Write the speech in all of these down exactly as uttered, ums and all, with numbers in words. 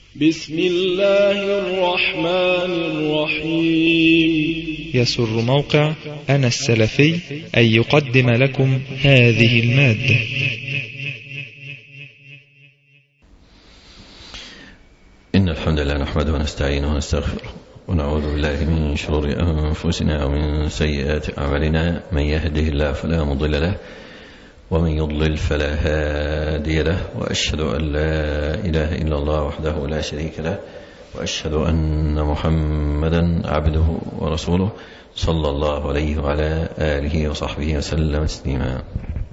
بسم الله الرحمن الرحيم. يسر موقع أنا السلفي أن يقدم لكم هذه المادة. إن الحمد لله نحمده ونستعينه ونستغفره ونعوذ بالله من شرور أنفسنا ومن سيئات أعمالنا. من يهده الله فلا مضل له ومن يضلل فلا هادي له، وأشهد أن لا إله إلا الله وحده لا شريك له، وأشهد أن محمدا عبده ورسوله صلى الله عليه وعلى آله وصحبه وسلم تسليما.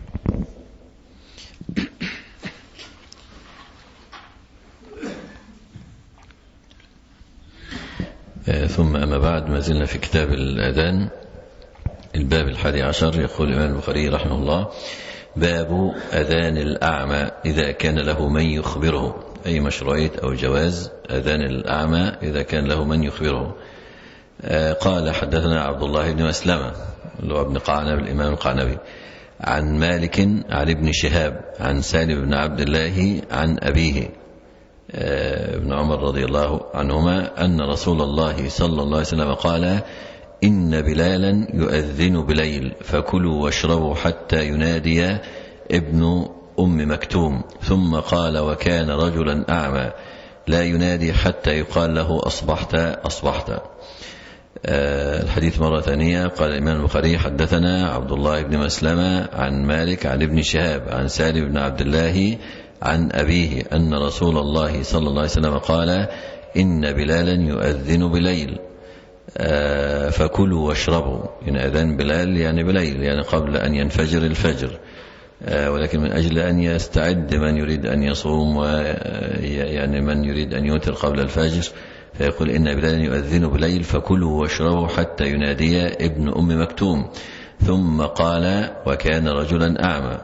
ثم أما بعد، ما زلنا في كتاب الأذان، الباب الحادي عشر. يقول الإمام البخاري رحمه الله: باب أذان الأعمى إذا كان له من يخبره، أي مشروعية أو جواز أذان الأعمى إذا كان له من يخبره. قال: حدثنا عبد الله بن مسلمة اللي هو ابن قعنب الإمام القعنبي، عن مالك عن ابن شهاب عن سالم بن عبد الله عن أبيه ابن عمر رضي الله عنهما أن رسول الله صلى الله عليه وسلم قال: إن بلالا يؤذن بليل فكلوا واشربوا حتى ينادي ابن أم مكتوم. ثم قال: وكان رجلا أعمى لا ينادي حتى يقال له أصبحت أصبحت. الحديث مرة ثانية. قال الإمام البخاري: حدثنا عبد الله بن مسلمة عن مالك عن ابن شهاب عن سالم بن عبد الله عن أبيه أن رسول الله صلى الله عليه وسلم قال: إن بلالا يؤذن بليل فكلوا واشربوا. يعني أذان بلال يعني بليل، يعني قبل أن ينفجر الفجر، ولكن من أجل أن يستعد من يريد أن يصوم ويعني من يريد أن يوتر قبل الفجر، فيقول: إن بلالا يؤذن بليل فكلوا واشربوا حتى ينادي ابن أم مكتوم. ثم قال: وكان رجلا أعمى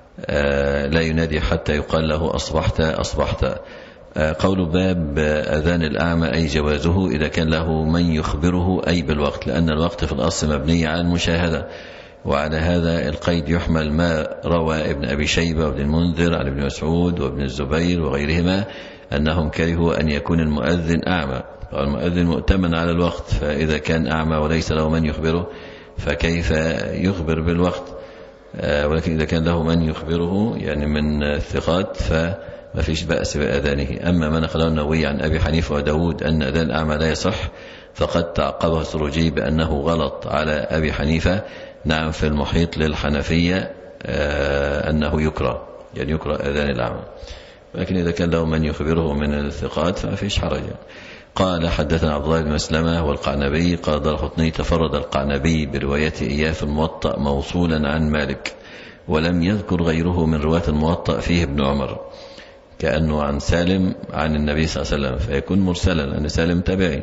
لا ينادي حتى يقال له أصبحت أصبحت. قول باب أذان الأعمى أي جوازه إذا كان له من يخبره، أي بالوقت، لأن الوقت في الأصل مبني على المشاهدة. وعلى هذا القيد يحمل ما روى ابن أبي شيبة وابن المنذر عن ابن مسعود وابن الزبير وغيرهما أنهم كرهوا أن يكون المؤذن أعمى. المؤذن مؤتمن على الوقت، فإذا كان أعمى وليس له من يخبره فكيف يخبر بالوقت؟ ولكن إذا كان له من يخبره يعني من الثقات فما فيش بأس بأذانه. أما ما نقله النووي عن أبي حنيفة وداود أن أذان الأعمى لا يصح، فقد تعقبه السروجي بأنه غلط على أبي حنيفة. نعم، في المحيط للحنفية أنه يكره، يعني يكره أذان الأعمى، ولكن إذا كان له من يخبره من الثقات فما فيش حرج. قال: حدثنا عبد الله بن مسلمة والقعنبي. قال الدارقطني: تفرد القعنبي بروايته إياه في الموطأ موصولا عن مالك، ولم يذكر غيره من رواة الموطأ فيه ابن عمر، كأنه عن سالم عن النبي صلى الله عليه وسلم، فيكون مرسلا لأن سالم تابعي.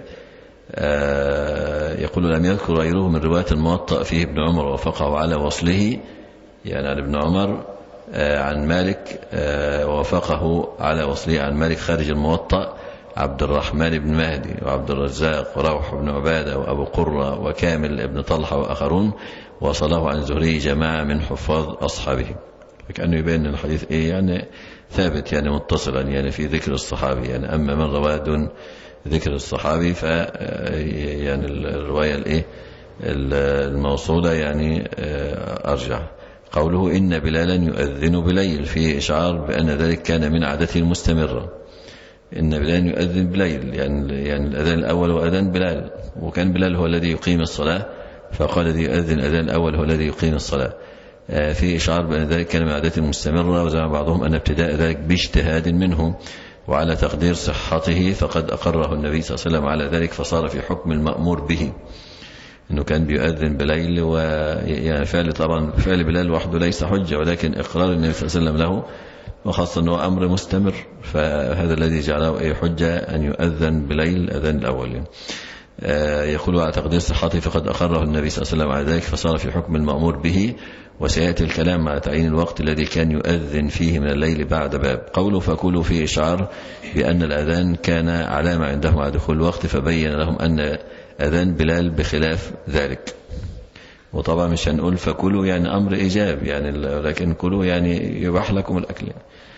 يقول: لم يذكر غيره من رواة الموطأ فيه ابن عمر ووافقه على وصله، يعني عن ابن عمر عن مالك، ووافقه على وصله عن مالك خارج الموطأ عبد الرحمن بن مهدي وعبد الرزاق وروح بن عبادة وأبو قرة وكامل بن طلحة وآخرون، وصله عن زهري جماعة من حفاظ أصحابه. فكأنه يبين الحديث إيه يعني ثابت، يعني متصلا، يعني في ذكر الصحابي. يعني أما من رواه دون ذكر الصحابي ف يعني الرواية الإيه الموصولة يعني أرجح. قوله: إن بلالا يؤذن بليل فيه إشعار بأن ذلك كان من عادته المستمرة. إن بلال يؤذن بليل، يعني يعني الأذان الأول وأذان بلال، وكان بلال هو الذي يقيم الصلاة، فقال الذي يؤذن الأذان الأول هو الذي يقيم الصلاة. في إشعار بأن ذلك كان من عادته المستمرة، وزعم بعضهم أن ابتداء ذلك باجتهاد منه وعلى تقدير صحته، فقد أقره النبي صلى الله عليه وسلم على ذلك، فصار في حكم المأمور به، إنه كان بيؤذن بليل. ويعني فعل طبعا فعل بلال وحده ليس حجة، ولكن إقرار النبي صلى الله عليه وسلم له، وخاصة أنه أمر مستمر، فهذا الذي جعله أي حجة أن يؤذن بليل أذان الأول. يقول: على تقدير صحته فقد أقره النبي صلى الله عليه وسلم على ذلك، فصار في حكم المأمور به. وسيأتي الكلام على تعيين الوقت الذي كان يؤذن فيه من الليل بعد باب. قوله: فكلوا فيه إشعار بأن الأذان كان علامة عندهم على دخول الوقت، فبين لهم أن أذان بلال بخلاف ذلك. وطبعا مش هنقول فكلوا يعني أمر إيجاب يعني، لكن كلوا يعني يباح لكم الأكل.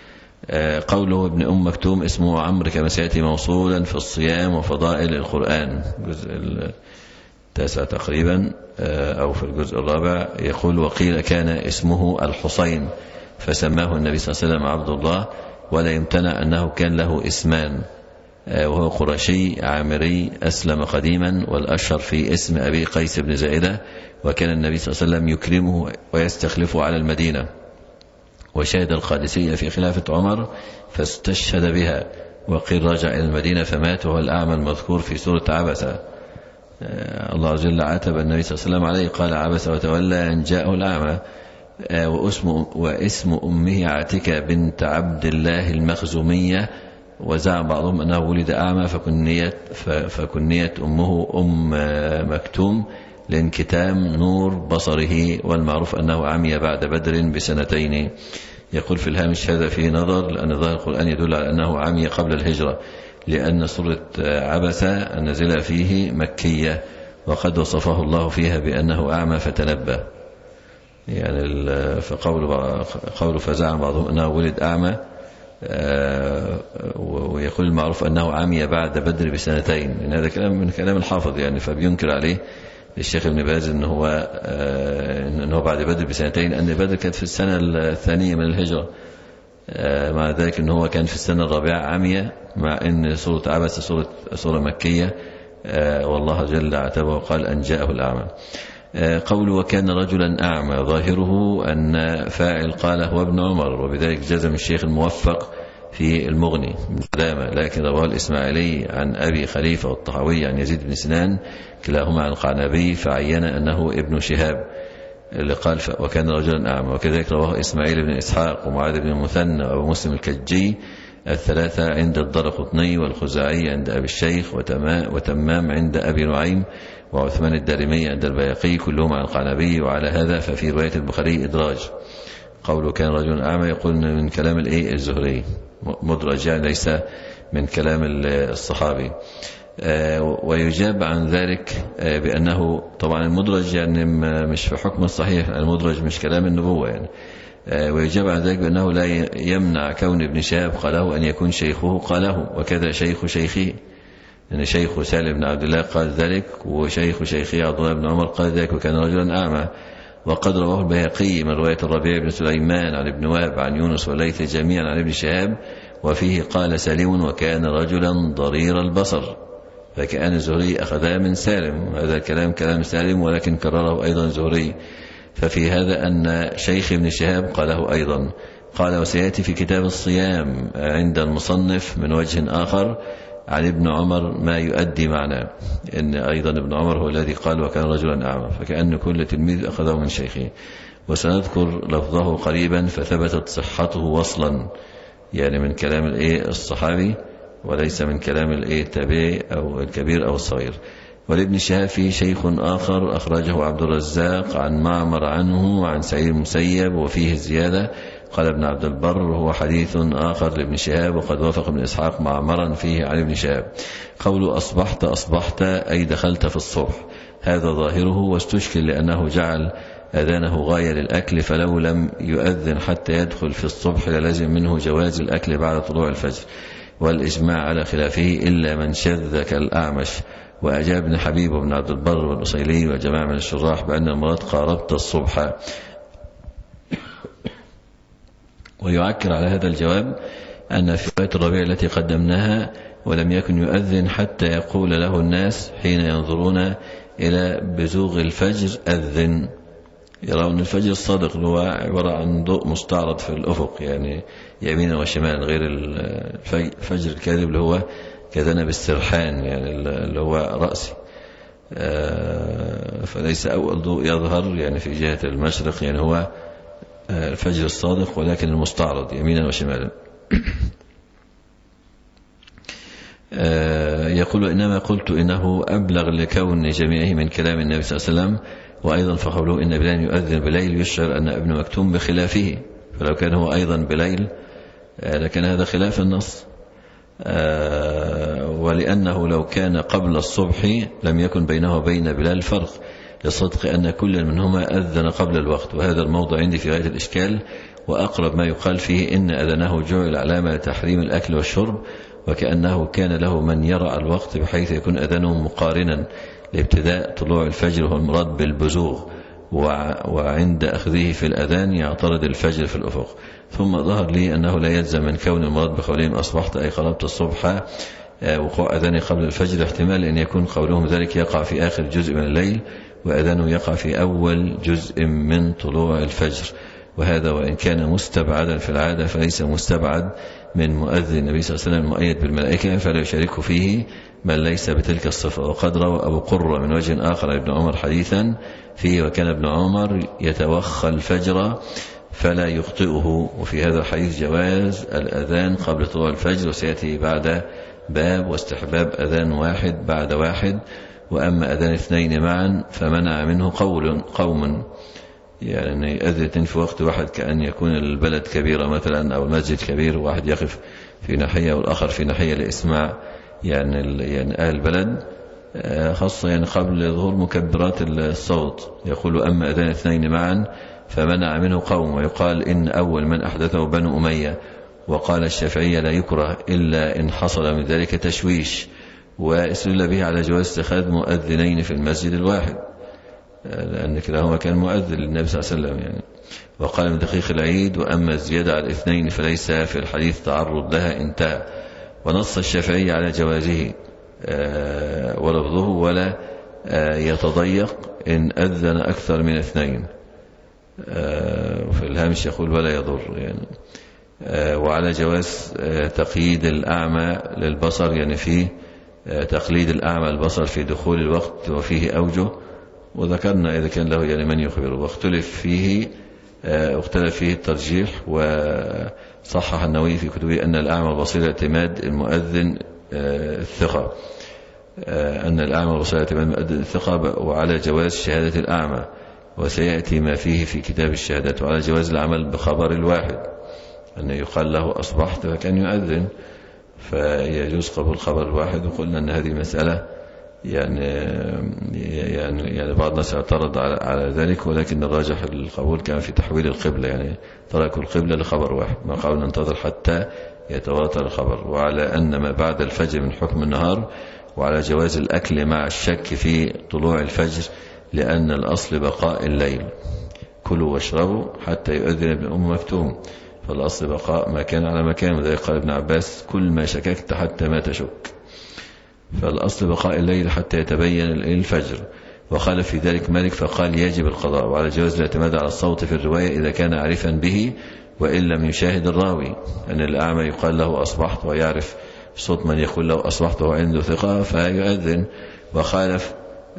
قوله ابن أم مكتوم اسمه عمرو كما سيأتي موصولا في الصيام وفضائل القرآن الجزء التاسع تقريبا أو في الجزء الرابع. يقول وقيل كان اسمه الحسين فسماه النبي صلى الله عليه وسلم عبد الله، ولا يمتنع أنه كان له اسمان، وهو قرشي عامري أسلم قديما، والأشهر في اسم أبي قيس بن زائدة، وكان النبي صلى الله عليه وسلم يكرمه ويستخلفه على المدينة، وشهد القادسية في خلافة عمر فاستشهد بها، وقيل رجع إلى المدينة فمات وهو الأعمى المذكور في سورة عبسة. الله عز وجل عاتب النبي صلى الله عليه وسلم عليه قال عبس وتولى أن جاءه الأعمى. واسم, واسم أمه عاتكة بنت عبد الله المخزومية، وزعم بعضهم أنه ولد أعمى فكنيت, فكنيت أمه أم مكتوم لانكتام نور بصره، والمعروف أنه عمي بعد بدر بسنتين. يقول في الهامش هذا فيه نظر، لأن ظاهر القرآن يدل على أنه عمي قبل الهجرة، لأن سورة عبسة النازلة فيه مكية، وقد وصفه الله فيها بأنه أعمى فتنبه. يعني فقول قول فزعم بعضهم أنه ولد أعمى، ويقول المعروف أنه عمي بعد بدر بسنتين، إن هذا كلام من كلام الحافظ يعني، فبينكر عليه الشيخ ابن باز إن هو إن هو بعد بدر بسنتين، أن بدر كانت في السنة الثانية من الهجرة، مع ذلك إن هو كان في السنة الرابعة عمية، مع إن سورة عبس سورة سورة مكية، والله جل عتبه وقال أن جاءه الأعمى. قول وكان رجلا أعمى ظاهره أن فاعل قال هو ابن عمر، وبذلك جزم الشيخ الموفق في المغني من كلامه، لكن رواه الإسماعيلي عن أبي خليفة والطحاوي عن يزيد بن سنان كلاهما عن القعنبي فعين أنه ابن شهاب اللي قال وكان رجلا أعمى. وكذلك رواه إسماعيل بن إسحاق ومعاذ بن المثنى وأبو مسلم الكجي الثلاثة عند الدرقطني والخزاعي عند أبي الشيخ وتمام عند أبي نعيم وعثمان الدارمي عند البياقي كلهم عن القعنبي. وعلى هذا ففي رواية البخاري إدراج، قوله كان رجل أعمى يقول من كلام الإيه الزهري مدرج، يعني ليس من كلام الصحابي. ويجاب عن ذلك بأنه طبعا المدرج يعني مش في حكم الصحيح، المدرج مش كلام النبوة يعني. ويجاب عن ذلك بأنه لا يمنع كون ابن شهاب قاله أن يكون شيخه قاله، وكذا شيخ شيخه، يعني شيخ سالم بن عبد الله قال ذلك، وشيخ شيخه عبد الله بن عمر قال ذلك وكان رجلا أعمى. وقد رواه البيهقي من رواية الربيع بن سليمان عن ابن وهب عن يونس والليث جميعا عن ابن شهاب، وفيه قال سالم وكان رجلا ضرير البصر، فكأن الزهري أخذها من سالم، هذا الكلام كلام سالم ولكن كرره أيضا الزهري، ففي هذا أن شيخ ابن شهاب قاله أيضا. قال وسيأتي في كتاب الصيام عند المصنف من وجه آخر عن ابن عمر ما يؤدي معناه، إن أيضا ابن عمر هو الذي قال وكان رجلا أعمى، فكأن كل تلميذ أخذه من شيخه. وسنذكر لفظه قريبا فثبتت صحته وصلا، يعني من كلام الإيه الصحابي وليس من كلام الإيه التابعي أو الكبير أو الصغير. ولابن شهاب فيه شيخ آخر أخرجه عبد الرزاق عن معمر عنه وعن سعيد المسيب وفيه زيادة. قال ابن عبد البر هو حديث آخر لابن شهاب، وقد وافق ابن إسحاق معمرا فيه عن ابن شهاب. قوله أصبحت أصبحت أي دخلت في الصبح، هذا ظاهره، واستشكل لأنه جعل أذانه غاية للأكل، فلو لم يؤذن حتى يدخل في الصبح للازم منه جواز الأكل بعد طلوع الفجر، والإجماع على خلافه إلا من شذ كالأعمش. وأجاب ابن حبيب وابن عبد البر والأصيلي وجماعة من الشراح بأن المراد قاربت الصبح. ويعكر على هذا الجواب أن في رواية الربيع التي قدمناها ولم يكن يؤذن حتى يقول له الناس حين ينظرون إلى بزوغ الفجر أذن، يرون الفجر الصادق اللي هو عبارة عن ضوء مستعرض في الأفق يعني يمينا وشمالا، غير الفجر الكاذب اللي هو كذنب السرحان يعني اللي هو رأسي، فليس أول ضوء يظهر يعني في جهة المشرق، يعني هو الفجر الصادق ولكن المستعرض يمينا وشمالا. يقول إنما قلت إنه أبلغ لكون جميعه من كلام النبي صلى الله عليه وسلم. وأيضا فقوله إن بلال يؤذن بليل يشعر أن ابن مكتوم بخلافه، فلو كان هو أيضا بليل لكن هذا خلاف النص. ولأنه لو كان قبل الصبح لم يكن بينه وبين بلال فرق، لصدق أن كل منهما أذن قبل الوقت، وهذا الموضع عندي في غاية الإشكال، وأقرب ما يقال فيه إن أذنه جعل علامة لتحريم الأكل والشرب، وكأنه كان له من يرى الوقت بحيث يكون أذنه مقارنا لابتداء طلوع الفجر، وهو المراد بالبزوغ، وعند أخذه في الأذان يعترض الفجر في الأفق. ثم ظهر لي أنه لا يلزم من كون المراد بقولهم أصبحت أي قربت الصبح وقوع أذانه قبل الفجر، احتمال أن يكون قولهم ذلك يقع في آخر جزء من الليل وأذانه يقع في أول جزء من طلوع الفجر، وهذا وإن كان مستبعدا في العادة فليس مستبعد من مؤذن النبي صلى الله عليه وسلم المؤيد بالملائكة، فلا يشارك فيه من ليس بتلك الصفة. وقد روى أبو قرة من وجه آخر ابن عمر حديثا فيه وكان ابن عمر يتوخى الفجر فلا يخطئه، وفي هذا الحديث جواز الأذان قبل طلوع الفجر، وسيأتي بعد باب واستحباب أذان واحد بعد واحد. وأما أذان اثنين معا فمنع منه قول قوم، يعني يؤذن في وقت واحد كأن يكون البلد كبيرة مثلا أو المسجد كبير، وواحد يقف في ناحية والآخر في ناحية لإسماع يعني يعني أهل البلد، خاصة يعني قبل ظهور مكبرات الصوت. يقول أما أذان اثنين معا فمنع منه قوم، ويقال إن أول من أحدثه بنو أمية. وقال الشافعية لا يكره إلا إن حصل من ذلك تشويش، واستدل به على جواز اتخاذ مؤذنين في المسجد الواحد، لأن كلاهما كان مؤذن للنبي صلى الله عليه وسلم يعني. وقال من دقيق العيد وأما الزيادة على الاثنين فليس في الحديث تعرض لها، انتهى. ونص الشافعي على جوازه ولفظه ولا يتضيق إن أذن أكثر من اثنين، وفي الهامش يقول ولا يضر يعني. وعلى جواز تقييد الأعمى للبصر، يعني فيه تقليد الأعمى البصر في دخول الوقت وفيه أوجه، وذكرنا إذا كان له يعني من يخبره. واختلف فيه اختلف فيه الترجيح، وصحح النووي في كتبه أن الأعمى البصير اعتماد المؤذن الثقة، أن الأعمى البصير اعتماد المؤذن الثقة، وعلى جواز شهادة الأعمى، وسيأتي ما فيه في كتاب الشهادات. وعلى جواز العمل بخبر الواحد، أن يقال له أصبحت فكان يؤذن، فيجوز قبول خبر الواحد. وقلنا أن هذه مسألة يعني يعني يعني بعض الناس اعترض على على ذلك، ولكن الراجح القبول كان في تحويل القبلة، يعني تركوا القبلة لخبر واحد، ما قالوا ننتظر حتى يتواتر الخبر. وعلى أن ما بعد الفجر من حكم النهار، وعلى جواز الأكل مع الشك في طلوع الفجر، لأن الأصل بقاء الليل، كلوا واشربوا حتى يؤذن ابن أم مكتوم، فالأصل بقاء ما كان على مكان. وذلك قال ابن عباس كل ما شككت حتى ما تشك، فالأصل بقاء الليل حتى يتبين الفجر. وقال في ذلك مالك فقال يجب القضاء. وعلى جواز الاعتماد على الصوت في الرواية إذا كان عارفا به وإن لم يشاهد الراوي، أن الأعمى يقال له أصبحت ويعرف صوت من يقول له أصبحت وهو عنده ثقة فيؤذن. وخالف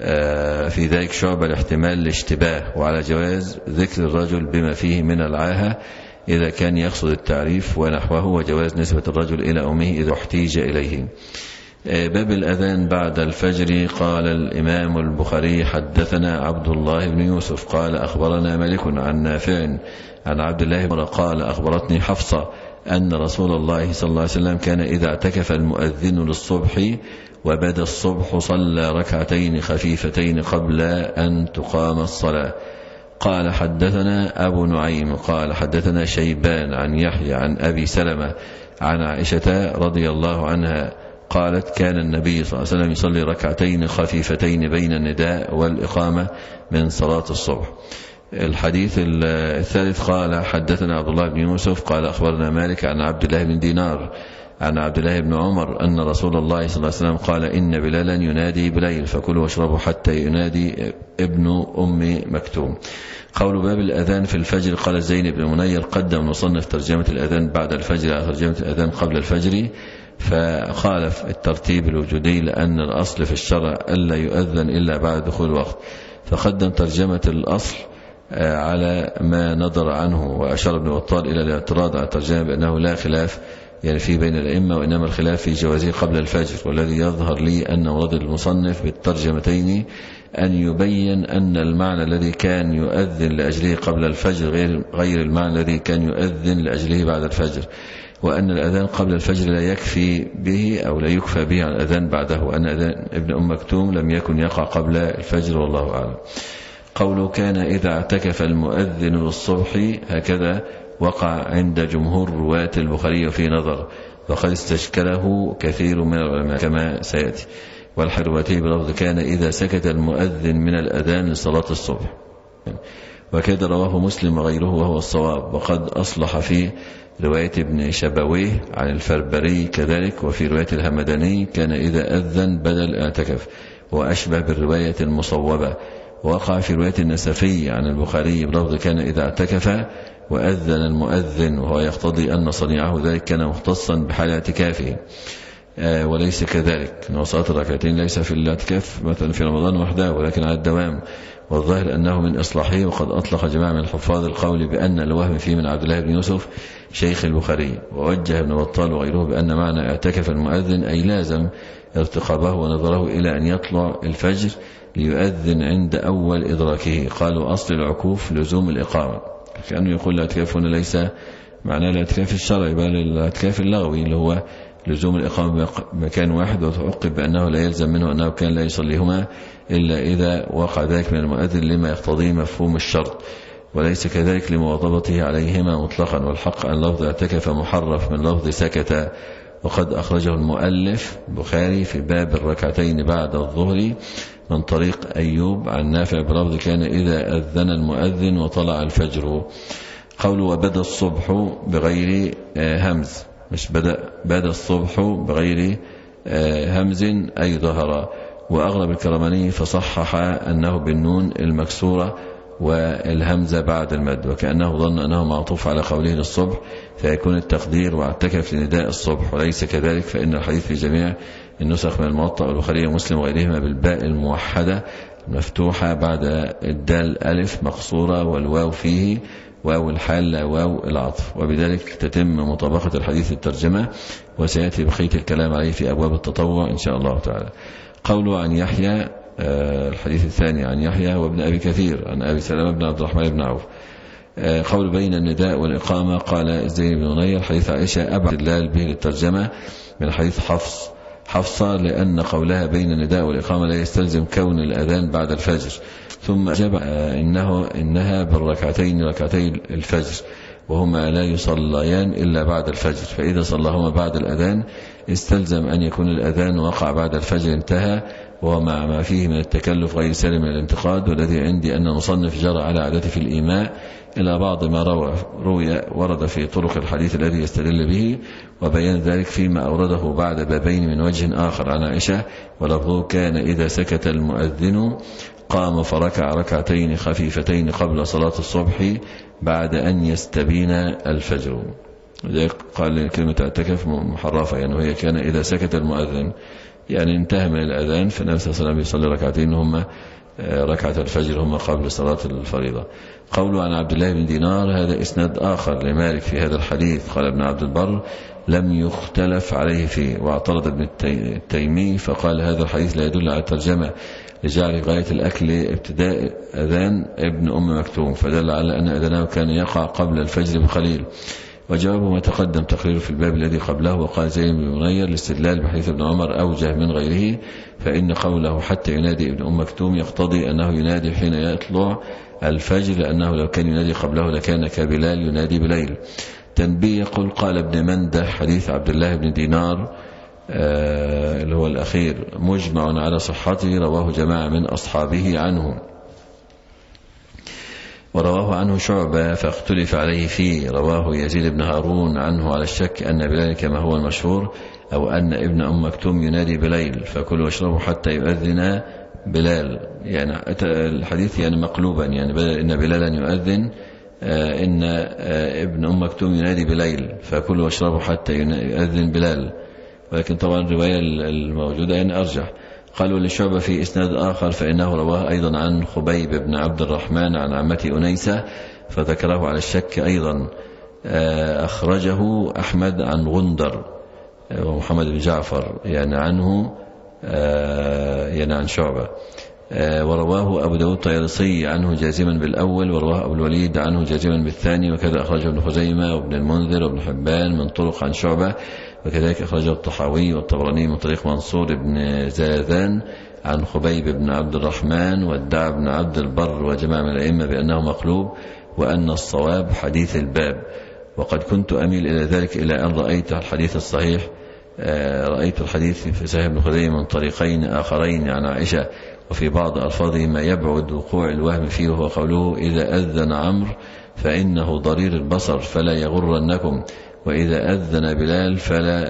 في ذلك شعب الاحتمال الاشتباه. وعلى جواز ذكر الرجل بما فيه من العاهة إذا كان يقصد التعريف ونحوه، وجواز نسبة الرجل إلى أمه إذا احتيج إليه. باب الأذان بعد الفجر. قال الإمام البخاري حدثنا عبد الله بن يوسف قال أخبرنا مالك عن نافع عن عبد الله بن قال أخبرتني حفصة أن رسول الله صلى الله عليه وسلم كان إذا اعتكف المؤذن للصبح وبدا الصبح صلى ركعتين خفيفتين قبل أن تقام الصلاة. قال حدثنا أبو نعيم قال حدثنا شيبان عن يحيى عن أبي سلمة عن عائشة رضي الله عنها قالت كان النبي صلى الله عليه وسلم يصلي ركعتين خفيفتين بين النداء والإقامة من صلاة الصبح. الحديث الثالث قال حدثنا عبد الله بن يوسف قال أخبرنا مالك عن عبد الله بن دينار عن عبد الله بن عمر أن رسول الله صلى الله عليه وسلم قال إن بلالا ينادي بليل فكلوا واشربوا حتى ينادي ابن أم مكتوم. قول باب الأذان في الفجر. قال زين بن منير قدم مصنف ترجمة الأذان بعد الفجر على ترجمة الأذان قبل الفجر، فخالف الترتيب الوجودي لأن الأصل في الشرع ألا يؤذن إلا بعد دخول الوقت، فقدم ترجمة الأصل على ما نظر عنه. وأشار ابن بطال إلى الاعتراض على الترجمة بأنه لا خلاف يعني في بين الأئمة، وإنما الخلاف في جوازه قبل الفجر. والذي يظهر لي أن مراد المصنف بالترجمتين أن يبين أن المعنى الذي كان يؤذن لأجله قبل الفجر غير غير المعنى الذي كان يؤذن لأجله بعد الفجر، وأن الأذان قبل الفجر لا يكفي به أو لا يكفى به عن الأذان بعده، وأن أذان ابن أم مكتوم لم يكن يقع قبل الفجر والله أعلم. قوله كان إذا اعتكف المؤذن للصبح هكذا وقع عند جمهور رواة البخاري وفيه نظر، وقد استشكله كثير من العلماء كما سيأتي. والحرواتي بلفظ كان إذا سكت المؤذن من الأذان لصلاة الصبح، وكذا رواه مسلم وغيره وهو الصواب. وقد أصلح في رواية ابن شبويه عن الفربري كذلك، وفي رواية الهمداني كان إذا أذن بدل اعتكف، وأشبه بالرواية المصوبة. وقع في رواية النسفي عن البخاري بلفظ كان إذا اعتكف وأذن المؤذن، وهو يقتضي أن صنيعه ذلك كان مختصا بحال اعتكافه، آه وليس كذلك. إن صلاة الركعتين ليس في الاعتكاف مثلا في رمضان وحده، ولكن على الدوام، والظاهر أنه من إصلاحه. وقد أطلق جماعة من الحفاظ القول بأن الوهم فيه من عبد الله بن يوسف شيخ البخاري، ووجه ابن بطال وغيره بأن معنى اعتكف المؤذن أي لازم ارتقابه ونظره إلى أن يطلع الفجر ليؤذن عند أول إدراكه. قالوا أصل العكوف لزوم الإقامة، كأنه يقول الاعتكاف هنا ليس معناه الاعتكاف الشرعي بل الاعتكاف اللغوي اللي هو لزوم الإقامة بمكان واحد، وتعقب بأنه لا يلزم منه أنه كان لا يصليهما إلا إذا وقع ذلك من المؤذن لما يقتضيه مفهوم الشرط، وليس كذلك لمواظبته عليهما مطلقا. والحق أن لفظ اعتكف محرف من لفظ سكت. وقد أخرجه المؤلف البخاري في باب الركعتين بعد الظهر من طريق أيوب عن نافع بلفظ كان إذا أذن المؤذن وطلع الفجر. قول وبدأ الصبح بغير همز، مش بدأ بدأ الصبح بغير همز أي ظهر. وأغلب الكرماني فصحح أنه بالنون المكسورة والهمزة بعد المد، وكأنه ظن أنه معطوف على قوله للصبح فيكون التقدير واعتكف لنداء الصبح، وليس كذلك، فإن الحديث في جميع النسخ من الموطأ والبخاري ومسلم وغيرهما بالباء الموحدة مفتوحة بعد الدال ألف مقصورة، والواو فيه واو الحال لا واو العطف، وبذلك تتم مطابقة الحديث الترجمة، وسيأتي بقية الكلام عليه في أبواب التطوع إن شاء الله تعالى. قوله عن يحيى، الحديث الثاني عن يحيى وابن أبي كثير عن أبي سلمة بن عبد الرحمن بن عوف. قول بين النداء والإقامة قال زين بن نير حديث عائشة أبعد الله به للترجمة من حديث حفص حفصة، لأن قولها بين النداء والإقامة لا يستلزم كون الأذان بعد الفجر. ثم أجاب إنه إنها بالركعتين ركعتي الفجر، وهما لا يصليان إلا بعد الفجر، فإذا صلىهما بعد الأذان استلزم أن يكون الأذان وقع بعد الفجر انتهى، ومع ما فيه من التكلف غير سالم من الانتقاد. والذي عندي أن المصنف جرى على عادته في الإيماء إلى بعض ما روى روي ورد في طرق الحديث الذي يستدل به، وبيان ذلك فيما أورده بعد بابين من وجه آخر عن عائشة، ولفظه كان إذا سكت المؤذن قام فركع ركعتين خفيفتين قبل صلاة الصبح بعد أن يستبين الفجر. قال كلمة اعتكف محرفة، يعني وهي كان إذا سكت المؤذن يعني انتهى من الأذان، فالنبي صلى الله عليه وسلم يصلي ركعتين هم ركعة الفجر هم قبل صلاة الفريضة. قوله عن عبد الله بن دينار هذا إسناد آخر لمالك في هذا الحديث. قال ابن عبد البر لم يختلف عليه فيه. واعترض ابن التيمي فقال هذا الحديث لا يدل على الترجمة لجعل غاية الأكل ابتداء أذان ابن أم مكتوم، فدل على أن أذانه كان يقع قبل الفجر بقليل. وجوابه ما تقدم تقريره في الباب الذي قبله. وقال زين بن منير الاستدلال بحديث ابن عمر أوجه من غيره، فإن قوله حتى ينادي ابن أم مكتوم يقتضي أنه ينادي حين يطلع الفجر، لأنه لو كان ينادي قبله لكان كبلال ينادي بليل. تنبيه يقول قال ابن منده حديث عبد الله بن دينار آه اللي هو الأخير مجمع على صحته، رواه جماعة من أصحابه عنه، ورواه عنه شعبة فاختلف عليه فيه. رواه يزيد بن هارون عنه على الشك أن بلال كما هو المشهور، أو أن ابن أم مكتوم ينادي بليل فكلوا واشربوا حتى يؤذن بلال، يعني الحديث يعني مقلوبا، يعني بدل إن بلالا يؤذن إن ابن أم مكتوم ينادي بليل فكلوا واشربوا حتى يؤذن بلال، ولكن طبعا الرواية الموجودة يعني أرجح. قالوا لشعبة في إسناد آخر فإنه رواه أيضا عن خبيب بن عبد الرحمن عن عمته أنيسة فذكره على الشك أيضا. أخرجه أحمد عن غندر ومحمد بن جعفر يعني عنه يعني عن شعبة، ورواه أبو داود الطيالسي عنه جازما بالأول، ورواه أبو الوليد عنه جازما بالثاني، وكذا أخرجه ابن خزيمة وابن المنذر وابن حبان من طرق عن شعبة، وكذلك أخرجه الطحاوي والطبراني من طريق منصور بن زاذان عن خبيب بن عبد الرحمن، وادعى ابن عبد البر وجماعة من الأئمة بأنه مقلوب وأن الصواب حديث الباب. وقد كنت أميل إلى ذلك إلى أن رأيت الحديث الصحيح رأيت الحديث في صحيح ابن خزيمة من طريقين آخرين عن عائشة وفي بعض ألفاظه ما يبعد وقوع الوهم فيه، وهو قوله إذا أذن عمرو فإنه ضرير البصر فلا يغرنكم، وإذا أذن بلال فلا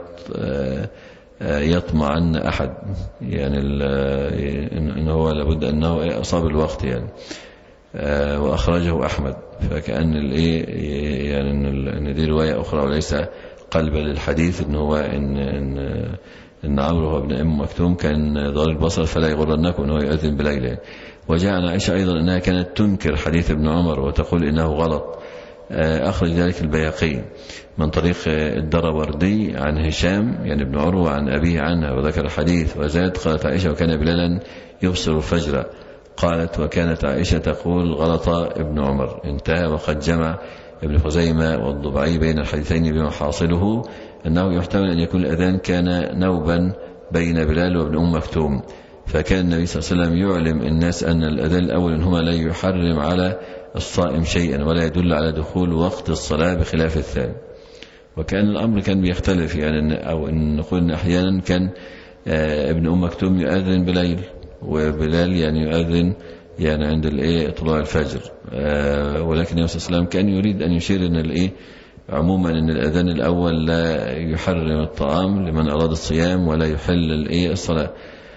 يطمعن أحد، يعني إن هو لابد أنه أصاب الوقت يعني. وأخرجه أحمد، فكأن الإيه يعني إن دي رواية أخرى وليس قلب للحديث، إن هو إن إن, إن عمرو هو ابن أم مكتوم كان ضرير البصر فلا يغرنكم إنه يؤذن بليل. وجاء عن عائشة أيضا أنها كانت تنكر حديث ابن عمر وتقول إنه غلط. أخرج ذلك البيهقي من طريق الدروردي عن هشام يعني ابن عروة عن أبيه عنها وذكر الحديث. وزاد قالت عائشة وكان بلالا يبصر الفجر. قالت وكانت عائشة تقول غلط ابن عمر. انتهى. وقد جمع ابن خزيمة والضبعي بين الحديثين بما حاصله أنه يحتمل أن يكون الأذان كان نوبا بين بلال وابن أم مكتوم، فكان النبي صلى الله عليه وسلم يعلم الناس أن الأذان الأول إنهما لا يحرم على الصائم شيئا ولا يدل على دخول وقت الصلاة بخلاف الثاني. وكان الأمر كان بيختلف يعني، أو إن نقول إن أحيانا كان ابن أم مكتوم يؤذن بليل وبلال يعني يؤذن يعني عند الايه طلوع الفجر. ولكن النبي صلى الله عليه وسلم كان يريد أن يشير إن الايه عموما إن الأذان الأول لا يحرم الطعام لمن أراد الصيام ولا يحل الايه الصلاة.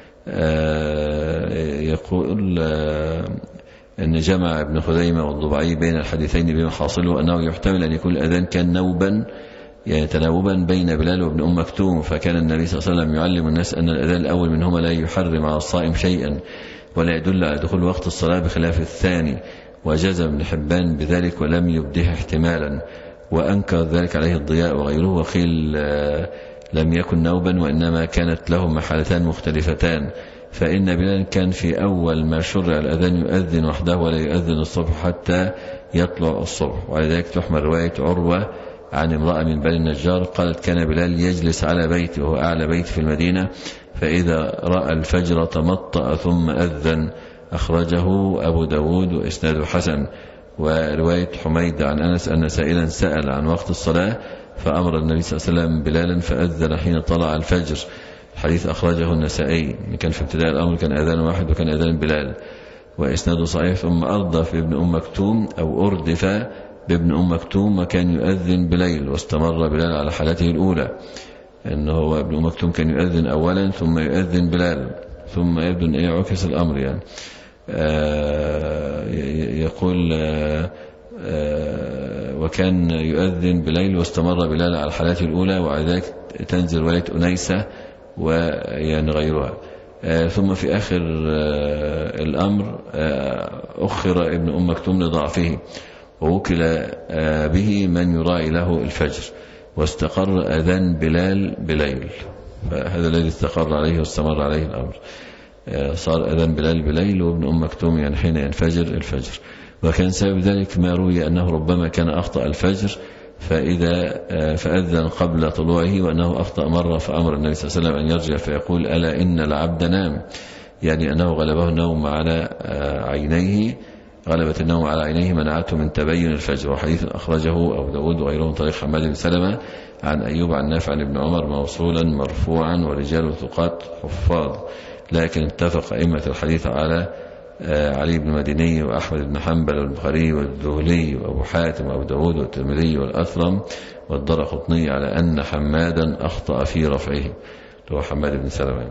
يقول أن جمع ابن خزيمة والضبعي بين الحديثين بما حاصله أنه يحتمل أن يكون الأذان كان نوبا يعني تناوبا بين بلال وابن أم مكتوم، فكان النبي صلى الله عليه وسلم يعلم الناس أن الأذان الأول منهما لا يحرم على الصائم شيئا ولا يدل على دخول وقت الصلاة بخلاف الثاني. وجزم ابن حبان بذلك ولم يبده احتمالا، وأنكر ذلك عليه الضياء وغيره، وقيل لم يكن نوبا وإنما كانت له محالتان مختلفتان، فإن بلال كان في أول ما شرع الأذان يؤذن وحده ولا يؤذن الصبح حتى يطلع الصبح. وعلى ذلك تحمل رواية عروة عن امرأة من بني النجار قالت كان بلال يجلس على بيته وهو أعلى بيت في المدينة، فإذا رأى الفجر تمطأ ثم أذن. أخرجه أبو داود وإسناده حسن. ورواية حميد عن أنس أن سائلا سأل عن وقت الصلاة فأمر النبي صلى الله عليه وسلم بلالا فأذن حين طلع الفجر. الحديث أخرجه النسائي. كان في ابتداء الأمر كان أذان واحد وكان أذان بلال وإسناده صحيح. ثم أردف ابن أم مكتوم أو أردف بابن أم مكتوم وكان يؤذن بليل، واستمر بلال على حالته الأولى أنه هو ابن أم مكتوم كان يؤذن أولا ثم يؤذن بلال ثم يبدو أن يعكس الأمر يعني. آه يقول آه آه وكان يؤذن بليل واستمر بلال على حالته الأولى. وعلى ذلك تنزل رواية أنيسة ويعني غيرها. آه ثم في آخر آه الأمر آه أخر ابن أم مكتوم لضعفه ووكل آه به من يراعي له الفجر، واستقر أذان بلال بليل، فهذا الذي استقر عليه واستمر عليه الأمر. آه صار أذان بلال بليل وابن أم مكتوم يعني حين ينفجر الفجر. وكان سبب ذلك ما روي أنه ربما كان أخطأ الفجر فإذا فأذن قبل طلوعه، وأنه أخطأ مرة فأمر النبي صلى الله عليه وسلم أن يرجع فيقول ألا إن العبد نام، يعني أنه غلبه النوم على عينيه، غلبت النوم على عينيه منعته من تبين الفجر. وحديث أخرجه أبو داود وغيره من طريق حماد بن سلمة عن أيوب عن نافع عن ابن عمر موصولا مرفوعا ورجال ثقات حفاظ، لكن اتفق أئمة الحديث على علي بن المديني وأحمد بن حنبل والبخاري والذهلي وأبو حاتم وأبو داود والترمذي والأثرم والدرقطني على أن حمادا أخطأ في رفعه، هو حماد بن سلمة،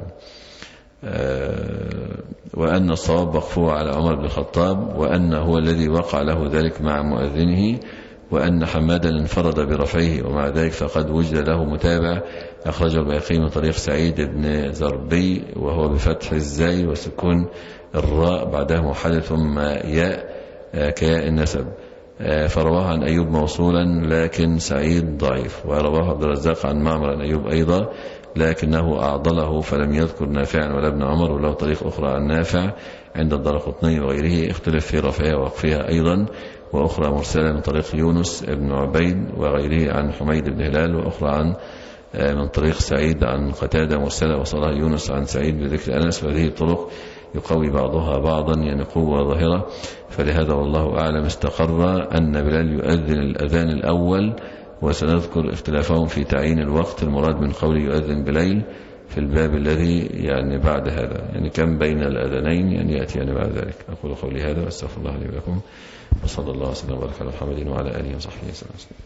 وأن الصواب مقفوع على عمر بن الخطاب، وأن هو الذي وقع له ذلك مع مؤذنه، وأن حمادا انفرد برفعه. ومع ذلك فقد وجد له متابع أخرجه البيهقي من طريق سعيد بن زربي وهو بفتح الزاي وسكون الراء بعدها موحدة ثم ياء كياء النسب، فرواه عن أيوب موصولا لكن سعيد ضعيف. ورواه عبد الرزاق عن معمر عن أيوب أيضا لكنه أعضله فلم يذكر نافعا ولا ابن عمر، وله طريق أخرى عن نافع عند الدرقطني وغيره اختلف في رفعها ووقفها أيضا، وأخرى مرسلة من طريق يونس بن عبيد وغيره عن حميد بن هلال، وأخرى عن من طريق سعيد عن قتادة مرسلة وصلها يونس عن سعيد بذكر أنس. وهذه الطرق يقوي بعضها بعضا يعني قوة ظاهرة. فلهذا والله أعلم استقر أن بلال يؤذن الأذان الأول، وسنذكر اختلافهم في تعيين الوقت المراد من قول يؤذن بليل في الباب الذي يعني بعد هذا، يعني كم بين الأذانين يعني يأتي يعني بعد ذلك. أقول قولي هذا واستغفر الله لي ولكم، وصلى الله وسلم وبارك على محمد وعلى آله وصحبه وسلم.